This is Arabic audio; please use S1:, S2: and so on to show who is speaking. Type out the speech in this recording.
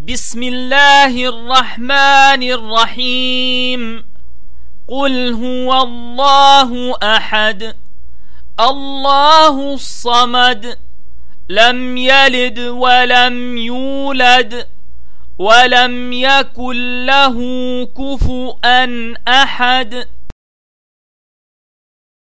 S1: بسم الله الرحمن الرحيم. قل هو الله أحد الله الصمد لم يلد ولم يولد ولم يكن له كفؤا أحد.